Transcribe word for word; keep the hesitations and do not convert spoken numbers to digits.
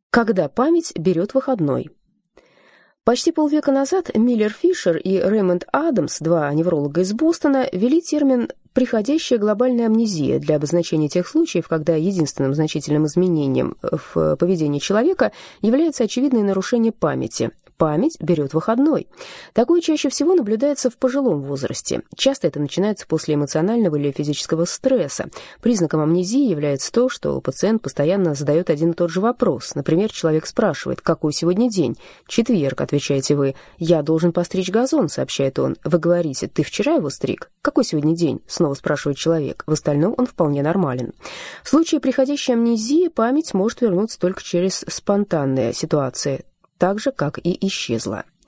Когда память берет выходной. Почти полвека назад Миллер Фишер и Рэймонд Адамс, два невролога из Бостона, ввели термин «приходящая глобальная амнезия» для обозначения тех случаев, когда единственным значительным изменением в поведении человека является очевидное нарушение памяти. Память берет выходной. Такое чаще всего наблюдается в пожилом возрасте. Часто это начинается после эмоционального или физического стресса. Признаком амнезии является то, что пациент постоянно задает один и тот же вопрос. Например, человек спрашивает: «Какой сегодня день?» «Четверг», отвечаете вы. «Я должен постричь газон», сообщает он. Вы говорите: «Ты вчера его стриг?» «Какой сегодня день?» снова спрашивает человек. В остальном он вполне норmalен. В случае приходящей амнезии память может вернуться только через спонтанные ситуации, так же, как и исчезла.